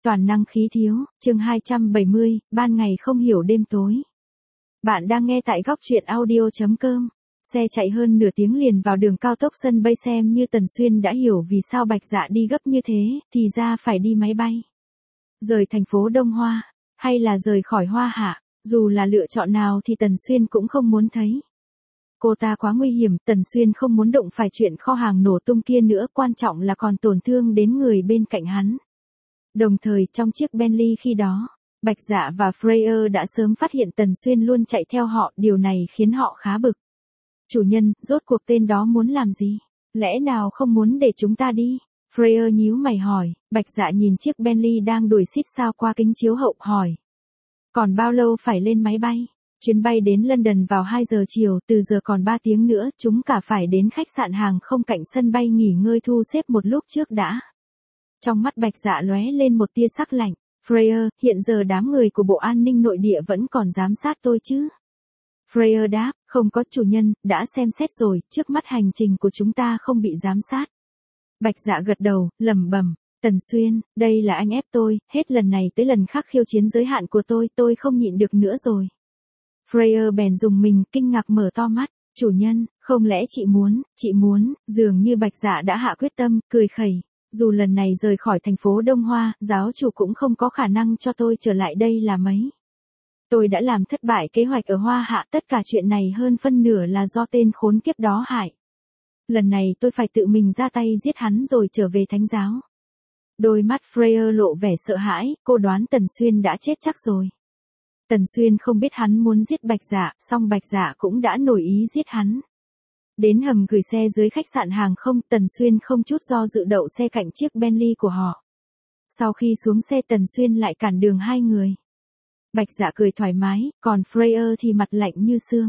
Toàn năng khí thiếu, chương 270, ban ngày không hiểu đêm tối. Bạn đang nghe tại góc truyện audio.com. Xe chạy hơn nửa tiếng liền vào đường cao tốc sân bay, xem như Tần Xuyên đã hiểu vì sao Bạch Dạ đi gấp như thế, thì ra phải đi máy bay. Rời thành phố Đông Hoa, hay là rời khỏi Hoa Hạ, dù là lựa chọn nào thì Tần Xuyên cũng không muốn thấy. Cô ta quá nguy hiểm, Tần Xuyên không muốn đụng phải chuyện kho hàng nổ tung kia nữa, quan trọng là còn tổn thương đến người bên cạnh hắn. Đồng thời trong chiếc Bentley khi đó, Bạch Dạ và Freya đã sớm phát hiện Tần Xuyên luôn chạy theo họ, điều này khiến họ khá bực. Chủ nhân, rốt cuộc tên đó muốn làm gì? Lẽ nào không muốn để chúng ta đi? Freya nhíu mày hỏi. Bạch Dạ nhìn chiếc Bentley đang đuổi xít sao qua kính chiếu hậu hỏi. Còn bao lâu phải lên máy bay? Chuyến bay đến London vào 2 giờ chiều, từ giờ còn 3 tiếng nữa, chúng cả phải đến khách sạn hàng không cạnh sân bay nghỉ ngơi thu xếp một lúc trước đã. Trong mắt Bạch Dạ lóe lên một tia sắc lạnh. Freya, hiện giờ đám người của Bộ An ninh Nội địa vẫn còn giám sát tôi chứ? Freya đáp, không có chủ nhân, đã xem xét rồi, trước mắt hành trình của chúng ta không bị giám sát. Bạch Dạ gật đầu, lẩm bẩm, Tần Xuyên, đây là anh ép tôi, hết lần này tới lần khác khiêu chiến giới hạn của tôi không nhịn được nữa rồi. Freya bèn dùng mình, kinh ngạc mở to mắt, chủ nhân, không lẽ chị muốn, dường như Bạch Dạ đã hạ quyết tâm, cười khẩy. Dù lần này rời khỏi thành phố Đông Hoa, giáo chủ cũng không có khả năng cho tôi trở lại đây là mấy. Tôi đã làm thất bại kế hoạch ở Hoa Hạ, tất cả chuyện này hơn phân nửa là do tên khốn kiếp đó hại. Lần này tôi phải tự mình ra tay giết hắn rồi trở về thánh giáo. Đôi mắt Freya lộ vẻ sợ hãi, cô đoán Tần Xuyên đã chết chắc rồi. Tần Xuyên không biết hắn muốn giết Bạch Dạ, song Bạch Dạ cũng đã nổi ý giết hắn. Đến hầm gửi xe dưới khách sạn hàng không, Tần Xuyên không chút do dự đậu xe cạnh chiếc Bentley của họ. Sau khi xuống xe, Tần Xuyên lại cản đường hai người. Bạch Dạ cười thoải mái, còn Freya thì mặt lạnh như xương.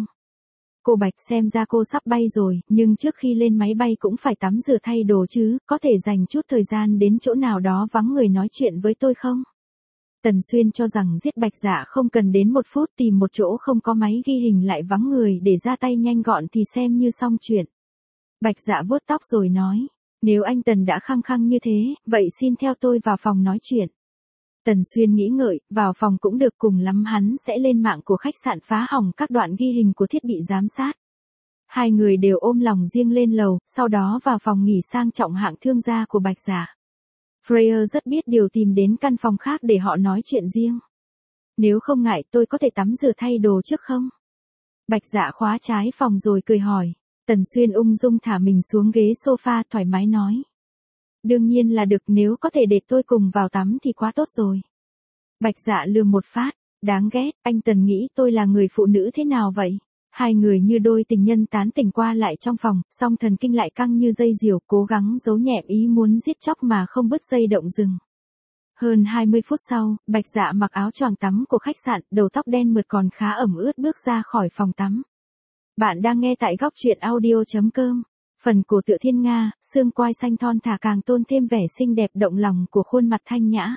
Cô Bạch, xem ra cô sắp bay rồi, nhưng trước khi lên máy bay cũng phải tắm rửa thay đồ chứ, có thể dành chút thời gian đến chỗ nào đó vắng người nói chuyện với tôi không? Tần Xuyên cho rằng giết Bạch Dạ không cần đến 1 phút, tìm một chỗ không có máy ghi hình lại vắng người để ra tay nhanh gọn thì xem như xong chuyện. Bạch Dạ vuốt tóc rồi nói, nếu anh Tần đã khăng khăng như thế, vậy xin theo tôi vào phòng nói chuyện. Tần Xuyên nghĩ ngợi, vào phòng cũng được, cùng lắm hắn sẽ lên mạng của khách sạn phá hỏng các đoạn ghi hình của thiết bị giám sát. Hai người đều ôm lòng riêng lên lầu, sau đó vào phòng nghỉ sang trọng hạng thương gia của Bạch Dạ. Freya rất biết điều, tìm đến căn phòng khác để họ nói chuyện riêng. Nếu không ngại tôi có thể tắm rửa thay đồ trước không? Bạch Dạ khóa trái phòng rồi cười hỏi. Tần Xuyên ung dung thả mình xuống ghế sofa, thoải mái nói. Đương nhiên là được, nếu có thể để tôi cùng vào tắm thì quá tốt rồi. Bạch Dạ lườm một phát, đáng ghét, anh Tần nghĩ tôi là người phụ nữ thế nào vậy? Hai người như đôi tình nhân tán tỉnh qua lại trong phòng, song thần kinh lại căng như dây diều, cố gắng giấu nhẹm ý muốn giết chóc mà không bứt dây động rừng. Hơn 20 phút sau, Bạch Dạ mặc áo choàng tắm của khách sạn, đầu tóc đen mượt còn khá ẩm ướt bước ra khỏi phòng tắm. Bạn đang nghe tại góc truyện audio.com. Phần cổ tựa thiên nga, xương quai xanh thon thả càng tôn thêm vẻ xinh đẹp động lòng của khuôn mặt thanh nhã.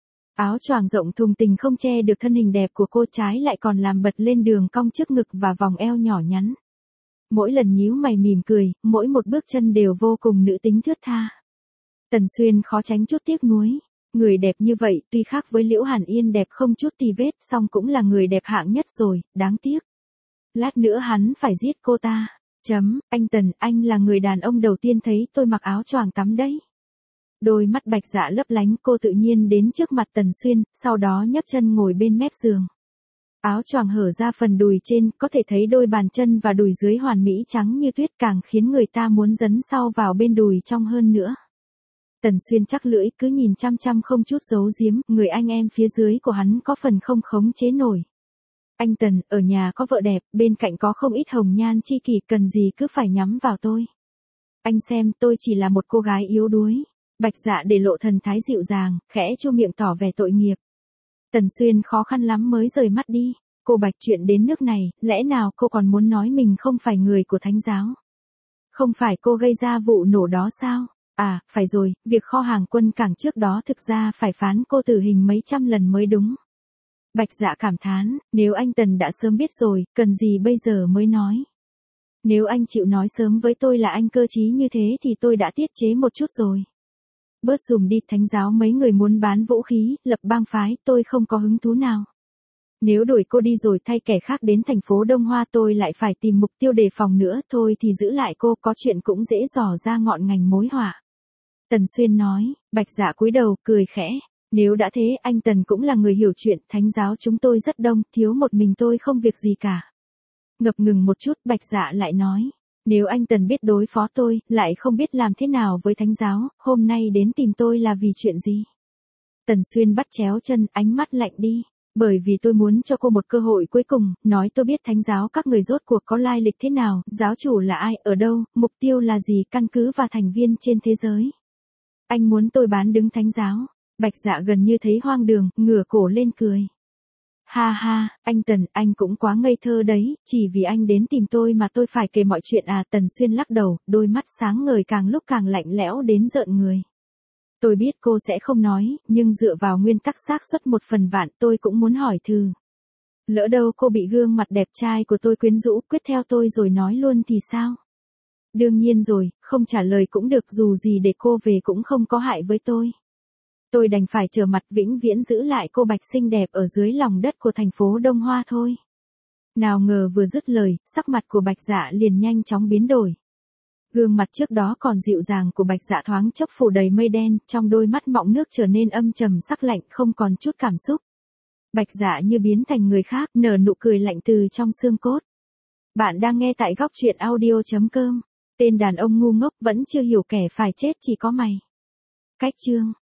Áo choàng rộng thùng tình không che được thân hình đẹp của cô, trái lại còn làm bật lên đường cong trước ngực và vòng eo nhỏ nhắn. Mỗi lần nhíu mày mỉm cười, mỗi một bước chân đều vô cùng nữ tính thướt tha. Tần Xuyên khó tránh chút tiếc nuối. Người đẹp như vậy, tuy khác với Liễu Hàn Yên đẹp không chút tì vết, song cũng là người đẹp hạng nhất rồi, đáng tiếc. Lát nữa hắn phải giết cô ta. Anh Tần, anh là người đàn ông đầu tiên thấy tôi mặc áo choàng tắm đấy. Đôi mắt Bạch Dạ lấp lánh, cô tự nhiên đến trước mặt Tần Xuyên, sau đó nhấc chân ngồi bên mép giường. Áo choàng hở ra phần đùi trên, có thể thấy đôi bàn chân và đùi dưới hoàn mỹ trắng như tuyết, càng khiến người ta muốn dấn sau vào bên đùi trong hơn nữa. Tần Xuyên chắc lưỡi, cứ nhìn chăm chăm không chút giấu giếm, người anh em phía dưới của hắn có phần không khống chế nổi. Anh Tần, ở nhà có vợ đẹp, bên cạnh có không ít hồng nhan chi kỷ, cần gì cứ phải nhắm vào tôi. Anh xem, tôi chỉ là một cô gái yếu đuối. Bạch Dạ để lộ thần thái dịu dàng, khẽ chu miệng tỏ vẻ tội nghiệp. Tần Xuyên khó khăn lắm mới rời mắt đi. Cô Bạch, chuyện đến nước này, lẽ nào cô còn muốn nói mình không phải người của thánh giáo? Không phải cô gây ra vụ nổ đó sao? À, phải rồi, việc kho hàng quân cảng trước đó thực ra phải phán cô tử hình mấy trăm lần mới đúng. Bạch Dạ cảm thán, nếu anh Tần đã sớm biết rồi, cần gì bây giờ mới nói. Nếu anh chịu nói sớm với tôi là anh cơ trí như thế thì tôi đã tiết chế một chút rồi. Bớt dùm đi, thánh giáo mấy người muốn bán vũ khí, lập bang phái, tôi không có hứng thú nào. Nếu đuổi cô đi rồi thay kẻ khác đến thành phố Đông Hoa tôi lại phải tìm mục tiêu đề phòng nữa, thôi thì giữ lại cô, có chuyện cũng dễ dò ra ngọn ngành mối họa. Tần Xuyên nói. Bạch Dạ cúi đầu, cười khẽ. Nếu đã thế, anh Tần cũng là người hiểu chuyện, thánh giáo chúng tôi rất đông, thiếu một mình tôi không việc gì cả. Ngập ngừng một chút, Bạch Dạ lại nói. Nếu anh Tần biết đối phó tôi, lại không biết làm thế nào với thánh giáo, hôm nay đến tìm tôi là vì chuyện gì? Tần Xuyên bắt chéo chân, ánh mắt lạnh đi. Bởi vì tôi muốn cho cô một cơ hội cuối cùng, nói tôi biết thánh giáo các người rốt cuộc có lai lịch thế nào, giáo chủ là ai, ở đâu, mục tiêu là gì, căn cứ và thành viên trên thế giới. Anh muốn tôi bán đứng thánh giáo. Bạch Dạ gần như thấy hoang đường, ngửa cổ lên cười. Ha ha, anh Tần, anh cũng quá ngây thơ đấy, chỉ vì anh đến tìm tôi mà tôi phải kể mọi chuyện à? Tần Xuyên lắc đầu, đôi mắt sáng ngời càng lúc càng lạnh lẽo đến rợn người. Tôi biết cô sẽ không nói, nhưng dựa vào nguyên tắc xác suất 1/1000 tôi cũng muốn hỏi thử. Lỡ đâu cô bị gương mặt đẹp trai của tôi quyến rũ, quyết theo tôi rồi nói luôn thì sao? Đương nhiên rồi, không trả lời cũng được, dù gì để cô về cũng không có hại với tôi. Tôi đành phải trở mặt vĩnh viễn giữ lại cô Bạch xinh đẹp ở dưới lòng đất của thành phố Đông Hoa thôi. Nào ngờ vừa dứt lời, sắc mặt của Bạch Dạ liền nhanh chóng biến đổi. Gương mặt trước đó còn dịu dàng của Bạch Dạ thoáng chốc phủ đầy mây đen, trong đôi mắt mọng nước trở nên âm trầm sắc lạnh, không còn chút cảm xúc. Bạch Dạ như biến thành người khác, nở nụ cười lạnh từ trong xương cốt. Bạn đang nghe tại góc truyện audio.com. Tên đàn ông ngu ngốc vẫn chưa hiểu kẻ phải chết chỉ có mày. Cách chương